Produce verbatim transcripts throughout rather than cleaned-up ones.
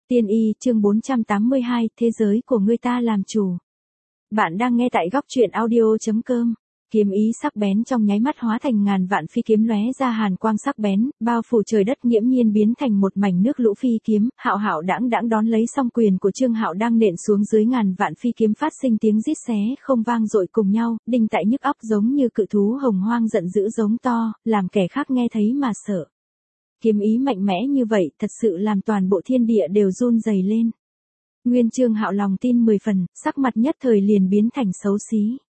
Tiên y chương bốn trăm tám mươi hai, thế giới của ngươi ta làm chủ. Bạn đang nghe tại góc truyện audio.com. Kiếm ý sắc bén trong nháy mắt hóa thành ngàn vạn phi kiếm lóe ra hàn quang sắc bén, bao phủ trời đất nghiễm nhiên biến thành một mảnh nước lũ phi kiếm. Hạo Hạo đãng đãng đón lấy song quyền của Trương Hạo đang nện xuống dưới ngàn vạn phi kiếm, phát sinh tiếng rít xé không vang dội cùng nhau, đinh tại nhức óc giống như cự thú hồng hoang giận dữ giống to, làm kẻ khác nghe thấy mà sợ. Kiếm ý mạnh mẽ như vậy thật sự làm toàn bộ thiên địa đều run rẩy lên. Nguyên Trương Hạo lòng tin mười phần, sắc mặt nhất thời liền biến thành xấu xí.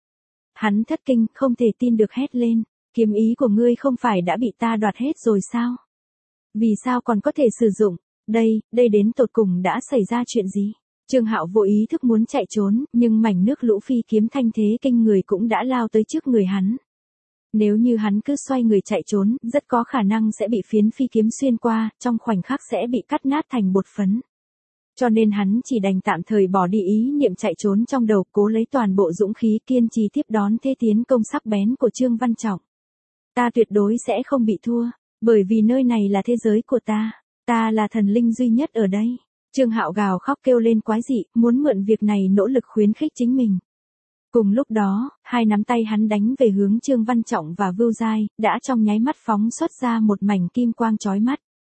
Hắn thất kinh, không thể tin được hét lên, kiếm ý của ngươi không phải đã bị ta đoạt hết rồi sao? Vì sao còn có thể sử dụng? Đây, đây đến tột cùng đã xảy ra chuyện gì? Trương Hạo vô ý thức muốn chạy trốn, nhưng mảnh nước lũ phi kiếm thanh thế kinh người cũng đã lao tới trước người hắn. Nếu như hắn cứ xoay người chạy trốn, rất có khả năng sẽ bị phiến phi kiếm xuyên qua, trong khoảnh khắc sẽ bị cắt nát thành bột phấn. Cho nên hắn chỉ đành tạm thời bỏ đi ý niệm chạy trốn trong đầu, cố lấy toàn bộ dũng khí kiên trì tiếp đón thế tiến công sắc bén của Trương Văn Trọng. Ta tuyệt đối sẽ không bị thua, bởi vì nơi này là thế giới của ta, ta là thần linh duy nhất ở đây. Trương Hạo gào khóc kêu lên quái dị, muốn mượn việc này nỗ lực khuyến khích chính mình. Cùng lúc đó, hai nắm tay hắn đánh về hướng Trương Văn Trọng và Vưu Giai, đã trong nháy mắt phóng xuất ra một mảnh kim quang chói mắt.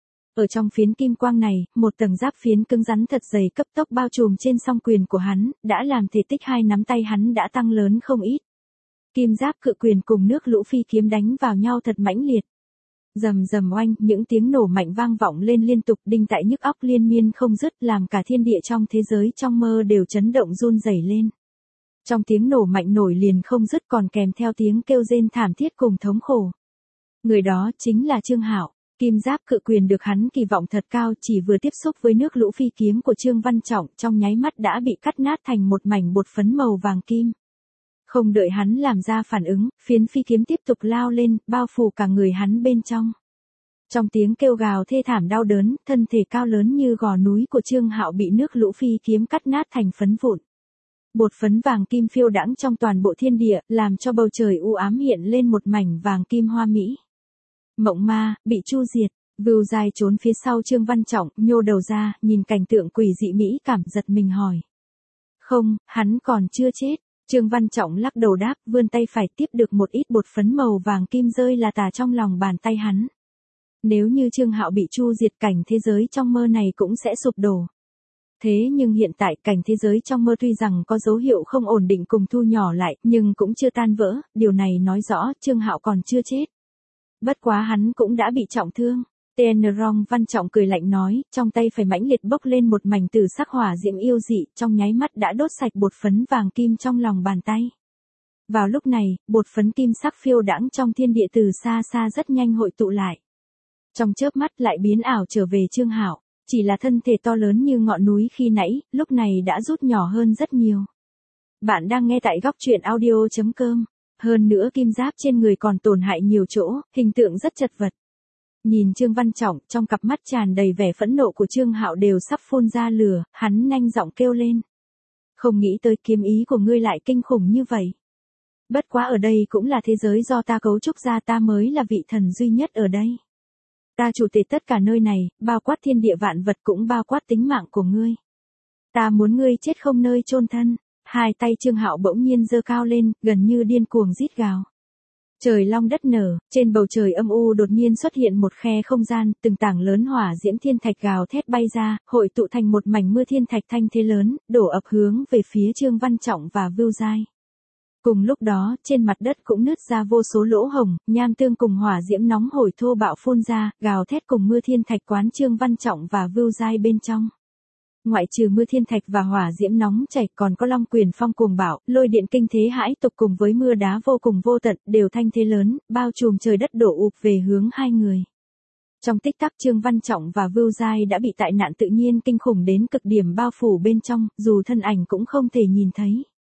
Ở trong phiến kim quang này, một tầng giáp phiến cứng rắn thật dày cấp tốc bao trùm trên song quyền của hắn, đã làm thể tích hai nắm tay hắn đã tăng lớn không ít. Kim giáp cự quyền cùng nước lũ phi kiếm đánh vào nhau thật mãnh liệt. Rầm rầm oanh, những tiếng nổ mạnh vang vọng lên liên tục, đinh tại nhức óc liên miên không dứt, làm cả thiên địa trong thế giới trong mơ đều chấn động run rẩy lên. Trong tiếng nổ mạnh nổi liền không dứt còn kèm theo tiếng kêu rên thảm thiết cùng thống khổ. Người đó chính là Trương Hạo. Kim giáp cự quyền được hắn kỳ vọng thật cao, chỉ vừa tiếp xúc với nước lũ phi kiếm của Trương Văn Trọng, trong nháy mắt đã bị cắt nát thành một mảnh bột phấn màu vàng kim. Không đợi hắn làm ra phản ứng, phiến phi kiếm tiếp tục lao lên, bao phủ cả người hắn bên trong. Trong tiếng kêu gào thê thảm đau đớn, thân thể cao lớn như gò núi của Trương Hạo bị nước lũ phi kiếm cắt nát thành phấn vụn. Bột phấn vàng kim phiêu đãng trong toàn bộ thiên địa, làm cho bầu trời u ám hiện lên một mảnh vàng kim hoa mỹ. Mộng ma, bị chu diệt. Vưu Giai trốn phía sau Trương Văn Trọng, nhô đầu ra, nhìn cảnh tượng quỷ dị mỹ cảm giật mình hỏi. Không, hắn còn chưa chết. Trương Văn Trọng lắc đầu đáp, vươn tay phải tiếp được một ít bột phấn màu vàng kim rơi là tả trong lòng bàn tay hắn. Nếu như Trương Hạo bị chu diệt, cảnh thế giới trong mơ này cũng sẽ sụp đổ. Thế nhưng hiện tại cảnh thế giới trong mơ tuy rằng có dấu hiệu không ổn định cùng thu nhỏ lại, nhưng cũng chưa tan vỡ, điều này nói rõ Trương Hạo còn chưa chết. Bất quá hắn cũng đã bị trọng thương. Tên Rong Văn Trọng cười lạnh nói, trong tay phải mãnh liệt bốc lên một mảnh tử sắc hỏa diễm yêu dị, trong nháy mắt đã đốt sạch bột phấn vàng kim trong lòng bàn tay. Vào lúc này, bột phấn kim sắc phiêu đãng trong thiên địa từ xa xa rất nhanh hội tụ lại. Trong chớp mắt lại biến ảo trở về Trương Hạo, chỉ là thân thể to lớn như ngọn núi khi nãy, lúc này đã rút nhỏ hơn rất nhiều. Bạn đang nghe tại góc truyện audio.com. Hơn nữa kim giáp trên người còn tổn hại nhiều chỗ, hình tượng rất chật vật. Nhìn Trương Văn Trọng, trong cặp mắt tràn đầy vẻ phẫn nộ của Trương Hạo đều sắp phun ra lửa, hắn nhanh giọng kêu lên. Không nghĩ tới kiếm ý của ngươi lại kinh khủng như vậy. Bất quá ở đây cũng là thế giới do ta cấu trúc ra, ta mới là vị thần duy nhất ở đây. Ta chủ tể tất cả nơi này, bao quát thiên địa vạn vật cũng bao quát tính mạng của ngươi. Ta muốn ngươi chết không nơi chôn thân. Hai tay Trương Hạo bỗng nhiên giơ cao lên, gần như điên cuồng rít gào. Trời long đất nở, trên bầu trời âm u đột nhiên xuất hiện một khe không gian, từng tảng lớn hỏa diễm thiên thạch gào thét bay ra, hội tụ thành một mảnh mưa thiên thạch thanh thế lớn, đổ ập hướng về phía Trương Văn Trọng và Vưu Giai. Cùng lúc đó, trên mặt đất cũng nứt ra vô số lỗ hồng, nham tương cùng hỏa diễm nóng hổi thô bạo phun ra, gào thét cùng mưa thiên thạch quán Trương Văn Trọng và Vưu Giai bên trong. Ngoại trừ mưa thiên thạch và hỏa diễm nóng chảy, còn có long quyền phong cuồng bạo, lôi điện kinh thế hãi tục cùng với mưa đá vô cùng vô tận, đều thanh thế lớn, bao trùm trời đất đổ ụp về hướng hai người. Trong tích tắc Trương Văn Trọng và Vưu Giai đã bị tai nạn tự nhiên kinh khủng đến cực điểm bao phủ bên trong, dù thân ảnh cũng không thể nhìn thấy.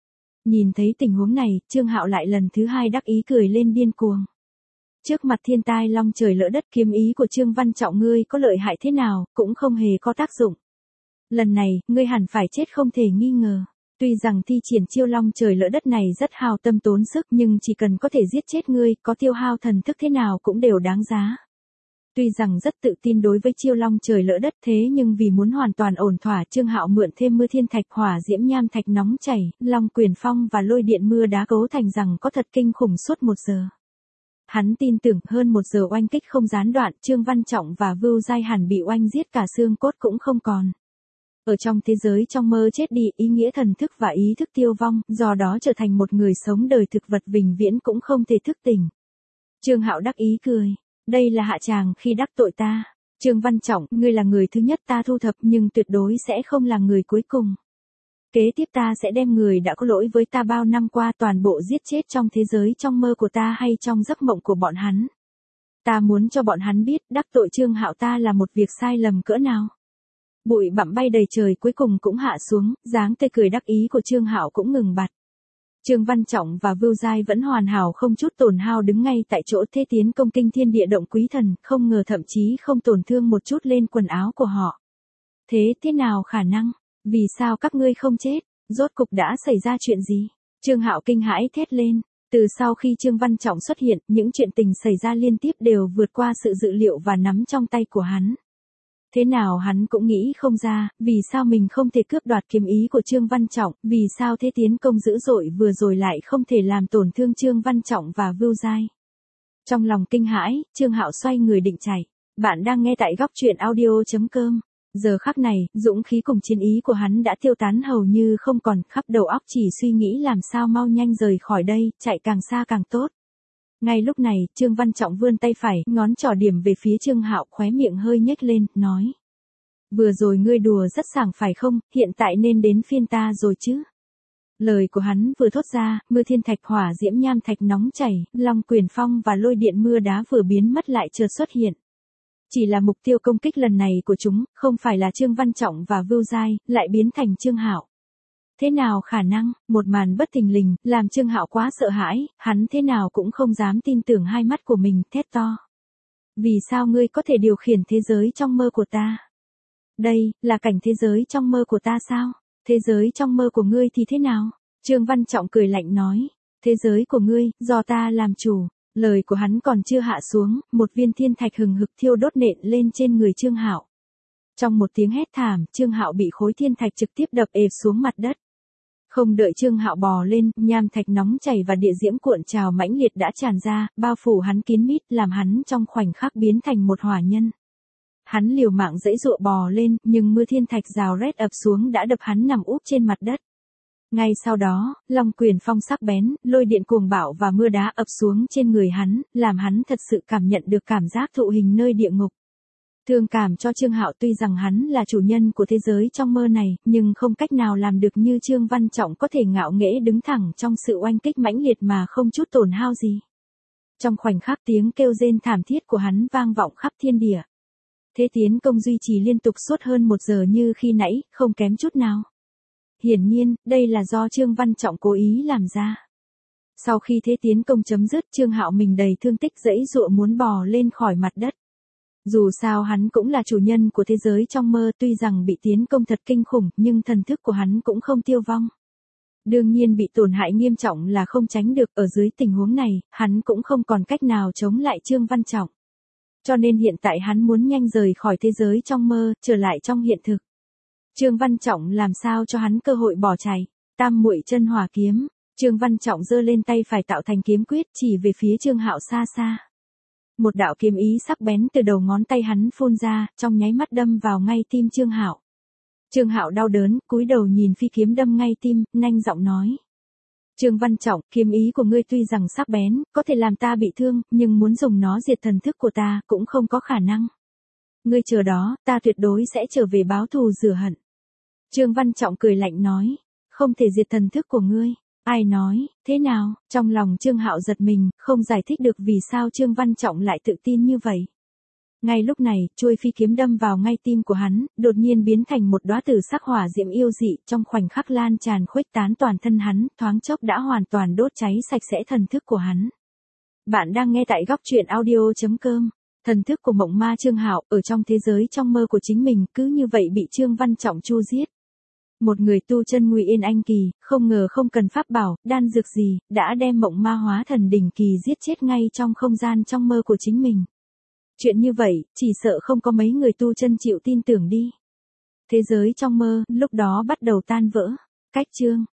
Nhìn thấy tình huống này, Trương Hạo lại lần thứ hai đắc ý cười lên điên cuồng. Trước mặt thiên tai long trời lỡ đất, kiếm ý của Trương Văn Trọng ngươi có lợi hại thế nào, cũng không hề có tác dụng. Lần này, ngươi hẳn phải chết không thể nghi ngờ. Tuy rằng thi triển chiêu long trời lỡ đất này rất hao tâm tốn sức, nhưng chỉ cần có thể giết chết ngươi, có tiêu hao thần thức thế nào cũng đều đáng giá. Tuy rằng rất tự tin đối với chiêu long trời lỡ đất thế nhưng vì muốn hoàn toàn ổn thỏa, Trương Hạo mượn thêm mưa thiên thạch, hỏa diễm nham thạch nóng chảy, long quyền phong và lôi điện mưa đá cấu thành rằng có thật kinh khủng suốt một giờ. Hắn tin tưởng hơn một giờ oanh kích không gián đoạn, Trương Văn Trọng và Vưu Giai hẳn bị oanh giết cả xương cốt cũng không còn. Ở trong thế giới trong mơ chết đi, ý nghĩa thần thức và ý thức tiêu vong, do đó trở thành một người sống đời thực vật vĩnh viễn cũng không thể thức tỉnh. Trương Hạo đắc ý cười. Đây là hạ tràng khi đắc tội ta. Trương Văn Trọng, ngươi là người thứ nhất ta thu thập nhưng tuyệt đối sẽ không là người cuối cùng. Kế tiếp ta sẽ đem người đã có lỗi với ta bao năm qua toàn bộ giết chết trong thế giới trong mơ của ta hay trong giấc mộng của bọn hắn. Ta muốn cho bọn hắn biết đắc tội Trương Hạo ta là một việc sai lầm cỡ nào. Bụi bặm bay đầy trời cuối cùng cũng hạ xuống, dáng tươi cười đắc ý của Trương Hạo cũng ngừng bặt. Trương Văn Trọng và Vưu Giai vẫn hoàn hảo không chút tổn hao đứng ngay tại chỗ, thế tiến công kinh thiên địa động quý thần, không ngờ thậm chí không tổn thương một chút lên quần áo của họ. Thế thế nào khả năng? Vì sao các ngươi không chết? Rốt cục đã xảy ra chuyện gì? Trương Hạo kinh hãi thét lên. Từ sau khi Trương Văn Trọng xuất hiện, những chuyện tình xảy ra liên tiếp đều vượt qua sự dự liệu và nắm trong tay của hắn. Thế nào hắn cũng nghĩ không ra, vì sao mình không thể cướp đoạt kiếm ý của Trương Văn Trọng, vì sao thế tiến công dữ dội vừa rồi lại không thể làm tổn thương Trương Văn Trọng và Vưu Giai. Trong lòng kinh hãi, Trương Hạo xoay người định chạy. Bạn đang nghe tại góc truyện audio chấm com. Giờ khắc này, dũng khí cùng chiến ý của hắn đã tiêu tán hầu như không còn, khắp đầu óc chỉ suy nghĩ làm sao mau nhanh rời khỏi đây, chạy càng xa càng tốt. Ngay lúc này, Trương Văn Trọng vươn tay phải, ngón trỏ điểm về phía Trương Hạo, khóe miệng hơi nhếch lên, nói. Vừa rồi ngươi đùa rất sảng phải không, hiện tại nên đến phiên ta rồi chứ. Lời của hắn vừa thốt ra, mưa thiên thạch, hỏa diễm nham thạch nóng chảy, long quyền phong và lôi điện mưa đá vừa biến mất lại chợt xuất hiện. Chỉ là mục tiêu công kích lần này của chúng, không phải là Trương Văn Trọng và Vưu Giai, lại biến thành Trương Hạo. Thế nào khả năng, một màn bất thình lình, làm Trương Hạo quá sợ hãi, hắn thế nào cũng không dám tin tưởng hai mắt của mình, thét to. Vì sao ngươi có thể điều khiển thế giới trong mơ của ta? Đây, là cảnh thế giới trong mơ của ta sao? Thế giới trong mơ của ngươi thì thế nào? Trương Văn Trọng cười lạnh nói. Thế giới của ngươi, do ta làm chủ. Lời của hắn còn chưa hạ xuống, một viên thiên thạch hừng hực thiêu đốt nện lên trên người Trương Hạo. Trong một tiếng hét thảm, Trương Hạo bị khối thiên thạch trực tiếp đập ẹp xuống mặt đất. Không đợi Trương Hạo bò lên, nham thạch nóng chảy và địa diễm cuộn trào mãnh liệt đã tràn ra, bao phủ hắn kín mít, làm hắn trong khoảnh khắc biến thành một hỏa nhân. Hắn liều mạng giãy giụa bò lên, nhưng mưa thiên thạch rào rét ập xuống đã đập hắn nằm úp trên mặt đất. Ngay sau đó, long quyền phong sắc bén, lôi điện cuồng bạo và mưa đá ập xuống trên người hắn, làm hắn thật sự cảm nhận được cảm giác thụ hình nơi địa ngục. Thương cảm cho Trương Hạo, tuy rằng hắn là chủ nhân của thế giới trong mơ này, nhưng không cách nào làm được như Trương Văn Trọng có thể ngạo nghễ đứng thẳng trong sự oanh kích mãnh liệt mà không chút tổn hao gì. Trong khoảnh khắc tiếng kêu rên thảm thiết của hắn vang vọng khắp thiên địa. Thế tiến công duy trì liên tục suốt hơn một giờ như khi nãy, không kém chút nào. Hiển nhiên, đây là do Trương Văn Trọng cố ý làm ra. Sau khi thế tiến công chấm dứt, Trương Hạo mình đầy thương tích giãy giụa muốn bò lên khỏi mặt đất. Dù sao hắn cũng là chủ nhân của thế giới trong mơ, tuy rằng bị tiến công thật kinh khủng, nhưng thần thức của hắn cũng không tiêu vong. Đương nhiên bị tổn hại nghiêm trọng là không tránh được, ở dưới tình huống này, hắn cũng không còn cách nào chống lại Trương Văn Trọng. Cho nên hiện tại hắn muốn nhanh rời khỏi thế giới trong mơ, trở lại trong hiện thực. Trương Văn Trọng làm sao cho hắn cơ hội bỏ chạy. Tam muội chân hỏa kiếm. Trương Văn Trọng giơ lên tay phải tạo thành kiếm quyết, chỉ về phía Trương Hạo xa xa. Một đạo kiếm ý sắc bén từ đầu ngón tay hắn phun ra, trong nháy mắt đâm vào ngay tim Trương Hạo. Trương Hạo đau đớn, cúi đầu nhìn phi kiếm đâm ngay tim, nhanh giọng nói. Trương Văn Trọng, kiếm ý của ngươi tuy rằng sắc bén, có thể làm ta bị thương, nhưng muốn dùng nó diệt thần thức của ta, cũng không có khả năng. Ngươi chờ đó, ta tuyệt đối sẽ trở về báo thù rửa hận. Trương Văn Trọng cười lạnh nói, không thể diệt thần thức của ngươi. Ai nói, thế nào? Trong lòng Trương Hạo giật mình, không giải thích được vì sao Trương Văn Trọng lại tự tin như vậy. Ngay lúc này, chuôi phi kiếm đâm vào ngay tim của hắn, đột nhiên biến thành một đóa tử sắc hỏa diễm yêu dị, trong khoảnh khắc lan tràn khuếch tán toàn thân hắn, thoáng chốc đã hoàn toàn đốt cháy sạch sẽ thần thức của hắn. Bạn đang nghe tại góc truyện audio chấm com. Thần thức của mộng ma Trương Hạo, ở trong thế giới trong mơ của chính mình, cứ như vậy bị Trương Văn Trọng chu giết. Một người tu chân Ngụy Yên Anh kỳ, không ngờ không cần pháp bảo, đan dược gì, đã đem mộng ma hóa thần đỉnh kỳ giết chết ngay trong không gian trong mơ của chính mình. Chuyện như vậy, chỉ sợ không có mấy người tu chân chịu tin tưởng đi. Thế giới trong mơ, lúc đó bắt đầu tan vỡ. Cách chương